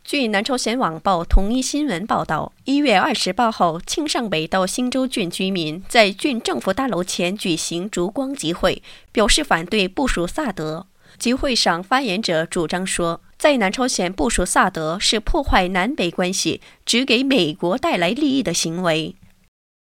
据南朝鲜网报统一新闻报道，1月28号，庆尚北道新洲郡居民在郡政府大楼前举行烛光集会，表示反对部署萨德。集会上，发言者主张说，在南朝鲜部署萨德是破坏南北关系、只给美国带来利益的行为。